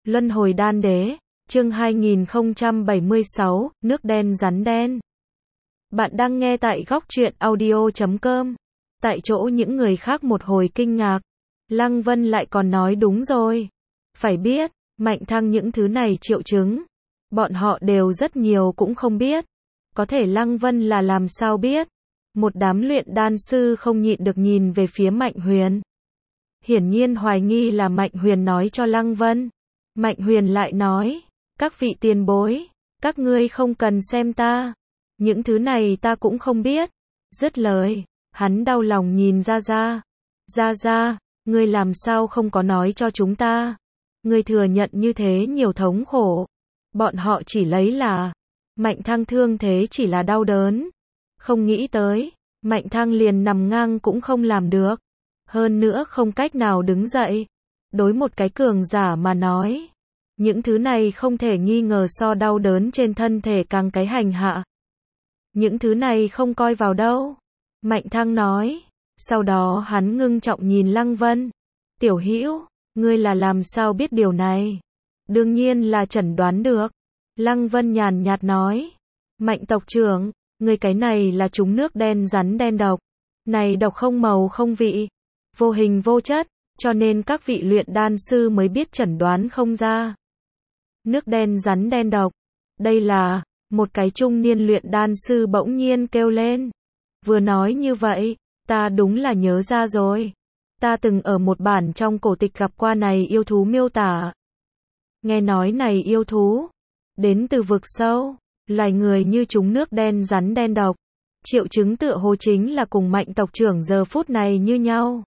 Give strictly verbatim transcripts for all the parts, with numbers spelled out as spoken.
Luân hồi đan đế, chương hai nghìn không trăm bảy mươi sáu, nước đen rắn đen. Bạn đang nghe tại góc truyện audio chấm com. Tại chỗ những người khác một hồi kinh ngạc. Lăng Vân lại còn nói đúng rồi. Phải biết, Mạnh Thăng những thứ này triệu chứng. Bọn họ đều rất nhiều cũng không biết. Có thể Lăng Vân là làm sao biết. Một đám luyện đan sư không nhịn được nhìn về phía Mạnh Huyền. Hiển nhiên hoài nghi là Mạnh Huyền nói cho Lăng Vân. Mạnh Huyền lại nói, các vị tiền bối, các ngươi không cần xem ta. Những thứ này ta cũng không biết. Dứt lời, hắn đau lòng nhìn Gia Gia. Gia Gia, ngươi làm sao không có nói cho chúng ta? Ngươi thừa nhận như thế nhiều thống khổ. Bọn họ chỉ lấy là, Mạnh Thăng thương thế chỉ là đau đớn. Không nghĩ tới, Mạnh Thăng liền nằm ngang cũng không làm được. Hơn nữa không cách nào đứng dậy. Đối một cái cường giả mà nói, những thứ này không thể nghi ngờ so đau đớn trên thân thể càng cái hành hạ. Những thứ này không coi vào đâu. Mạnh Thăng nói. Sau đó hắn ngưng trọng nhìn Lăng Vân. Tiểu Hữu, ngươi là làm sao biết điều này? Đương nhiên là chẩn đoán được. Lăng Vân nhàn nhạt nói. Mạnh tộc trưởng, ngươi cái này là trúng nước đen rắn đen độc. Này độc không màu không vị, vô hình vô chất, cho nên các vị luyện đan sư mới biết chẩn đoán không ra. Nước đen rắn đen độc. Đây là, một cái trung niên luyện đan sư bỗng nhiên kêu lên. Vừa nói như vậy, ta đúng là nhớ ra rồi. Ta từng ở một bản trong cổ tịch gặp qua này yêu thú miêu tả. Nghe nói này yêu thú, đến từ vực sâu, loài người như chúng nước đen rắn đen độc. Triệu chứng tựa hồ chính là cùng Mạnh tộc trưởng giờ phút này như nhau.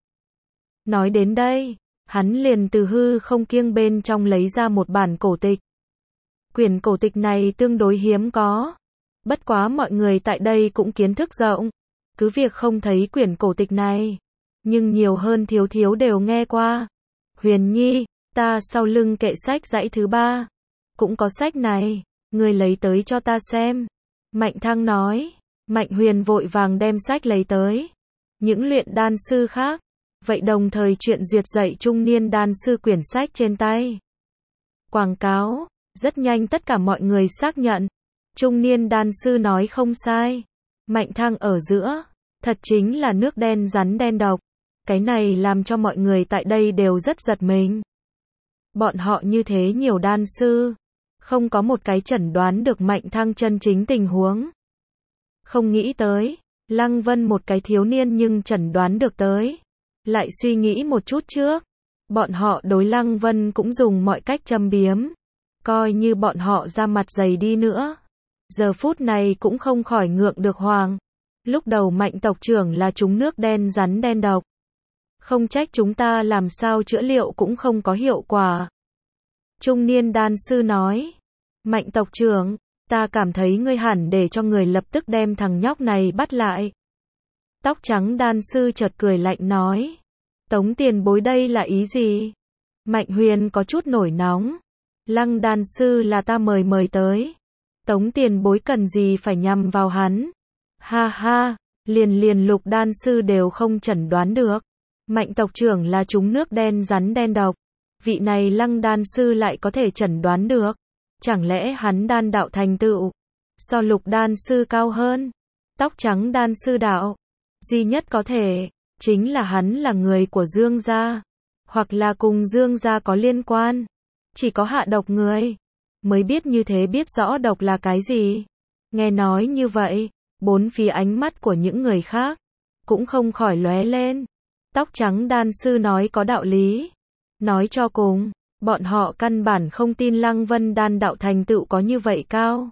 Nói đến đây, hắn liền từ hư không kiêng bên trong lấy ra một bản cổ tịch. Quyển cổ tịch này tương đối hiếm có. Bất quá mọi người tại đây cũng kiến thức rộng. Cứ việc không thấy quyển cổ tịch này, nhưng nhiều hơn thiếu thiếu đều nghe qua. Huyền Nhi, ta sau lưng kệ sách dãy thứ ba. Cũng có sách này, ngươi lấy tới cho ta xem. Mạnh Thăng nói. Mạnh Huyền vội vàng đem sách lấy tới. Những luyện đan sư khác, vậy đồng thời chuyện duyệt dạy trung niên đan sư quyển sách trên tay. Quảng cáo, rất nhanh tất cả mọi người xác nhận. Trung niên đan sư nói không sai. Mạnh Thăng ở giữa, thật chính là nước đen rắn đen độc. Cái này làm cho mọi người tại đây đều rất giật mình. Bọn họ như thế nhiều đan sư, không có một cái chẩn đoán được Mạnh Thăng chân chính tình huống. Không nghĩ tới, Lăng Vân một cái thiếu niên nhưng chẩn đoán được tới. Lại suy nghĩ một chút trước, bọn họ đối Lăng Vân cũng dùng mọi cách châm biếm. Coi như bọn họ ra mặt dày đi nữa, giờ phút này cũng không khỏi ngượng được hoàng. Lúc đầu Mạnh tộc trưởng là chúng nước đen rắn đen độc. Không trách chúng ta làm sao chữa liệu cũng không có hiệu quả. Trung niên đan sư nói. Mạnh tộc trưởng, ta cảm thấy ngươi hẳn để cho người lập tức đem thằng nhóc này bắt lại. Tóc trắng đan sư chợt cười lạnh nói. Tống tiền bối đây là ý gì? Mạnh Huyền có chút nổi nóng. Lăng đan sư là ta mời mời tới. Tống tiền bối cần gì phải nhằm vào hắn? Ha ha, liền liền lục đan sư đều không chẩn đoán được. Mạnh tộc trưởng là chúng nước đen rắn đen độc. Vị này Lăng đan sư lại có thể chẩn đoán được. Chẳng lẽ hắn đan đạo thành tựu so lục đan sư cao hơn? Tóc trắng đan sư đạo. Duy nhất có thể, chính là hắn là người của Dương gia. Hoặc là cùng Dương gia có liên quan. Chỉ có hạ độc người mới biết như thế biết rõ độc là cái gì. Nghe nói như vậy, bốn phía ánh mắt của những người khác cũng không khỏi lóe lên. Tóc trắng đan sư nói có đạo lý. Nói cho cùng, bọn họ căn bản không tin Lăng Vân đan đạo thành tựu có như vậy cao.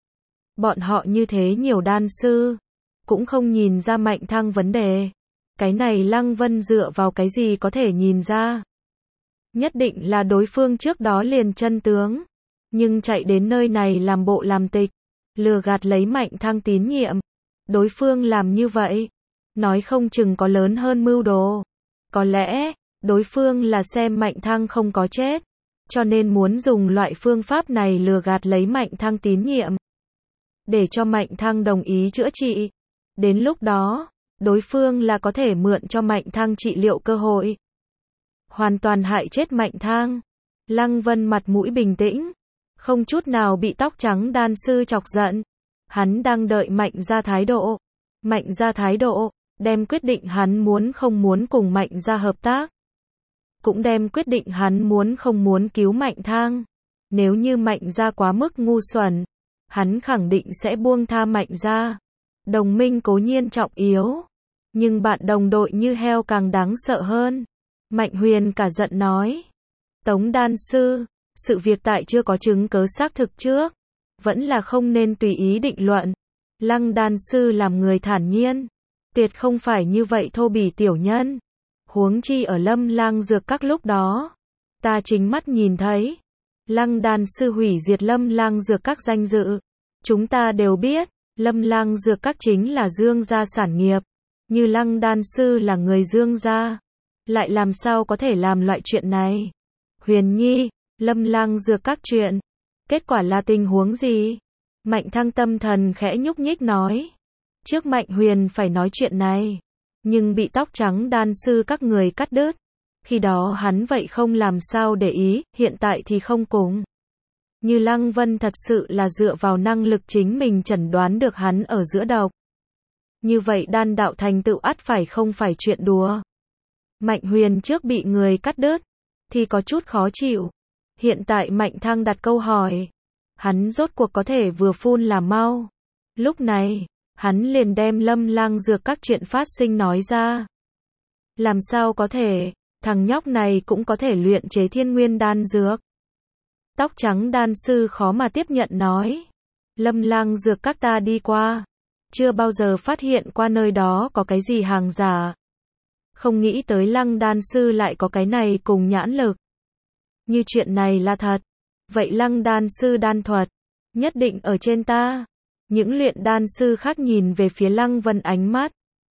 Bọn họ như thế nhiều đan sư, cũng không nhìn ra Mạnh Thăng vấn đề. Cái này Lăng Vân dựa vào cái gì có thể nhìn ra? Nhất định là đối phương trước đó liền chân tướng. Nhưng chạy đến nơi này làm bộ làm tịch, lừa gạt lấy Mạnh Thăng tín nhiệm. Đối phương làm như vậy, nói không chừng có lớn hơn mưu đồ. Có lẽ, đối phương là xem Mạnh Thăng không có chết, cho nên muốn dùng loại phương pháp này lừa gạt lấy Mạnh Thăng tín nhiệm. Để cho Mạnh Thăng đồng ý chữa trị. Đến lúc đó, đối phương là có thể mượn cho Mạnh Thăng trị liệu cơ hội. Hoàn toàn hại chết Mạnh Thăng. Lăng Vân mặt mũi bình tĩnh, không chút nào bị tóc trắng đan sư chọc giận. Hắn đang đợi Mạnh gia thái độ. Mạnh gia thái độ, đem quyết định hắn muốn không muốn cùng Mạnh gia hợp tác. Cũng đem quyết định hắn muốn không muốn cứu Mạnh Thang. Nếu như Mạnh gia quá mức ngu xuẩn, hắn khẳng định sẽ buông tha Mạnh gia. Đồng minh cố nhiên trọng yếu, nhưng bạn đồng đội như heo càng đáng sợ hơn. Mạnh Huyền cả giận nói. Tống đan sư, sự việc tại chưa có chứng cớ xác thực trước, vẫn là không nên tùy ý định luận. Lăng đan sư làm người thản nhiên, tuyệt không phải như vậy thô bỉ tiểu nhân. Huống chi ở Lâm Lang Dược Các lúc đó, ta chính mắt nhìn thấy, Lăng đan sư hủy diệt Lâm Lang Dược Các danh dự. Chúng ta đều biết, Lâm Lang Dược Các chính là Dương gia sản nghiệp, như Lăng đan sư là người Dương gia, lại làm sao có thể làm loại chuyện này? Huyền Nhi, Lâm Lang Dược Các chuyện, kết quả là tình huống gì? Mạnh Thang tâm thần khẽ nhúc nhích nói. Trước Mạnh Huyền phải nói chuyện này, nhưng bị tóc trắng đan sư các người cắt đứt. Khi đó hắn vậy không làm sao để ý, hiện tại thì không cùng. Như Lăng Vân thật sự là dựa vào năng lực chính mình chẩn đoán được hắn ở giữa độc. Như vậy đan đạo thành tựu ắt phải không phải chuyện đùa. Mạnh Huyền trước bị người cắt đứt, thì có chút khó chịu. Hiện tại Mạnh Thang đặt câu hỏi, hắn rốt cuộc có thể vừa phun là mau. Lúc này, hắn liền đem Lâm Lang Dược Các chuyện phát sinh nói ra. Làm sao có thể, thằng nhóc này cũng có thể luyện chế thiên nguyên đan dược. Tóc trắng đan sư khó mà tiếp nhận nói. Lâm Lang Dược Các ta đi qua, chưa bao giờ phát hiện qua nơi đó có cái gì hàng giả. Không nghĩ tới Lăng đan sư lại có cái này cùng nhãn lực. Như chuyện này là thật, vậy Lăng đan sư đan thuật, nhất định ở trên ta. Những luyện đan sư khác nhìn về phía Lăng Vân ánh mắt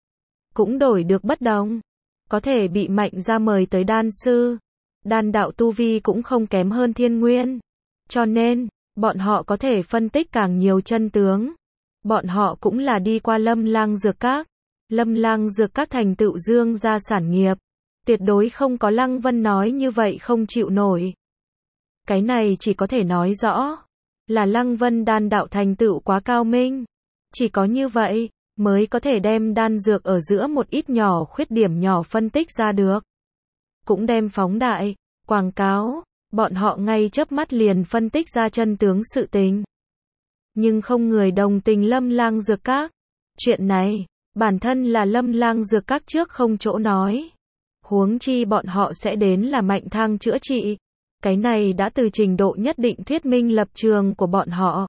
cũng đổi được bất đồng. Có thể bị Mạnh gia mời tới đan sư, đan đạo tu vi cũng không kém hơn thiên nguyên. Cho nên, bọn họ có thể phân tích càng nhiều chân tướng. Bọn họ cũng là đi qua Lâm Lang Dược Các. Lâm Lang Dược Các thành tựu Dương gia sản nghiệp, tuyệt đối không có Lăng Vân nói như vậy không chịu nổi. Cái này chỉ có thể nói rõ là Lăng Vân đan đạo thành tựu quá cao minh. Chỉ có như vậy mới có thể đem đan dược ở giữa một ít nhỏ khuyết điểm nhỏ phân tích ra được. Cũng đem phóng đại, quảng cáo, bọn họ ngay chớp mắt liền phân tích ra chân tướng sự tình. Nhưng không người đồng tình Lâm Lang Dược Các. Chuyện này, bản thân là Lâm Lang Dược Các trước không chỗ nói. Huống chi bọn họ sẽ đến là Mạnh Thang chữa trị. Cái này đã từ trình độ nhất định thuyết minh lập trường của bọn họ.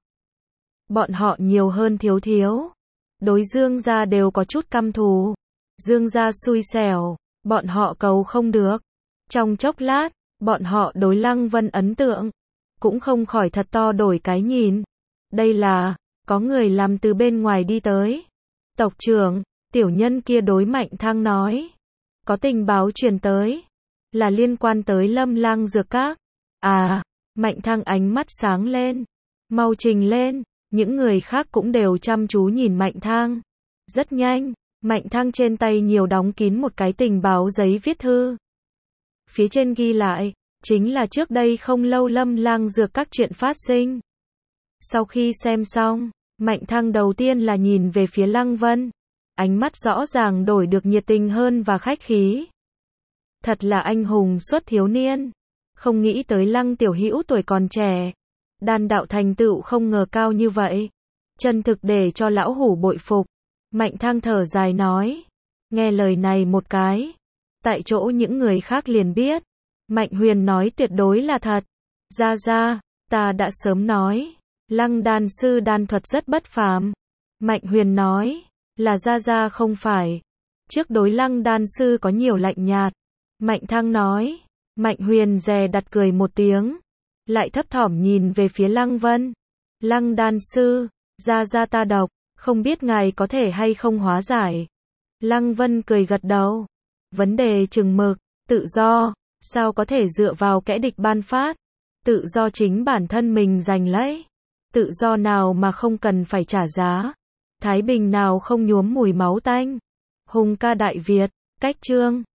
Bọn họ nhiều hơn thiếu thiếu. Đối Dương gia đều có chút căm thù. Dương gia xui xẻo, bọn họ cầu không được. Trong chốc lát, bọn họ đối Lăng Vân ấn tượng cũng không khỏi thật to đổi cái nhìn. Đây là, có người làm từ bên ngoài đi tới. Tộc trưởng, tiểu nhân kia đối Mạnh Thang nói. Có tình báo truyền tới, là liên quan tới Lâm Lang Dược Các. À, Mạnh Thang ánh mắt sáng lên. Mau trình lên, những người khác cũng đều chăm chú nhìn Mạnh Thang. Rất nhanh, Mạnh Thang trên tay nhiều đóng kín một cái tình báo giấy viết thư. Phía trên ghi lại, chính là trước đây không lâu Lâm Lang Dược Các chuyện phát sinh. Sau khi xem xong, Mạnh Thang đầu tiên là nhìn về phía Lăng Vân. Ánh mắt rõ ràng đổi được nhiệt tình hơn và khách khí. Thật là anh hùng xuất thiếu niên. Không nghĩ tới Lăng tiểu hữu tuổi còn trẻ, đan đạo thành tựu không ngờ cao như vậy. Chân thực để cho lão hủ bội phục. Mạnh Thang thở dài nói. Nghe lời này một cái, tại chỗ những người khác liền biết. Mạnh Huyền nói tuyệt đối là thật. Ra ra, ta đã sớm nói. Lăng đan sư đan thuật rất bất phàm. Mạnh Huyền nói. Là ra ra không phải. Trước đối Lăng đan sư có nhiều lạnh nhạt. Mạnh Thang nói. Mạnh Huyền dè đặt cười một tiếng. Lại thấp thỏm nhìn về phía Lăng Vân. Lăng đan sư, ra ra ta độc, không biết ngài có thể hay không hóa giải. Lăng Vân cười gật đầu. Vấn đề chừng mực, tự do, sao có thể dựa vào kẻ địch ban phát. Tự do chính bản thân mình giành lấy. Tự do nào mà không cần phải trả giá. Thái bình nào không nhuốm mùi máu tanh. Hùng ca Đại Việt, cách chương.